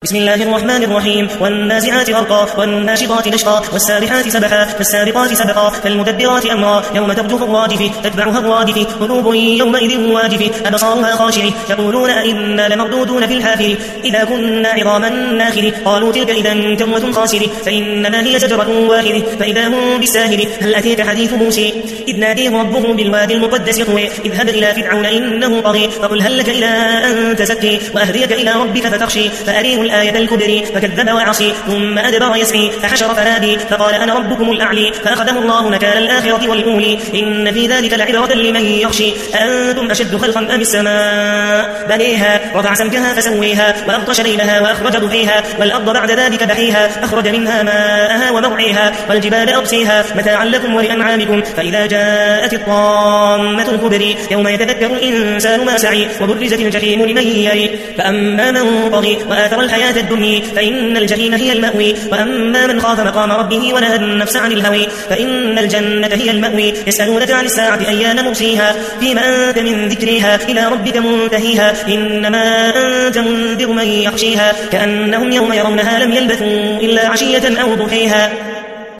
بسم الله الرحمن الرحيم والنازعات غرقا والناشطات نشطا والسابحات سبحا فالسابقات سبقا فالمدبرات أمرا يوم ترجف الرادف تتبعها الرادف قلوب يومئذ واجف أبصارها خاشع يقولون أئنا لمردودون في الحافر إذا كنا عظاما ناخر قالوا تلك إذا كرة خاسر فإنما هي شجرة واحدة فإذا هم بالساهر هل أتيك حديث موسى إذ ناديه ربه بالوادي المقدس طوى اذهب إلى فرعون إنه طغى فقل هل لك إلى أن تزكي وأهديك إلى ربك فتخشي فأريه الآية الكبرى فكذب وعصي ثم أدبر يسعي فحشر فنادي فقال أنا ربكم الأعلي فأخذه الله نكال الآخرة والأولى إن في ذلك لعبرة لمن يخشي أنتم أشد خلقا أم السماء بنيها رفع سمكها فسويها وأغطش ليلها وأخرج ضحيها والأرض بعد ذلك دحيها أخرج منها ماءها ومرعيها والجبال أرسيها متاعا لكم ولأنعامكم فإذا جاءت الطامة الكبرى يوم يتذكر الإنسان ما سعي وبرزت الجحيم لمن يري فأما من طغى وآثر الحياة الدنيا فإن الجحيم هي المأوي وأما من خاف مقام ربه ونهى النفس عن الهوى فإن الجنة هي المأوي يسألونك عن الساعة أيان مرسيها فيما أنت من ذكرها إلى ربك منتهيها إنما أنت منذر من يخشيها كأنهم يوم يرونها لم يلبثوا إلا عشية أو ضحيها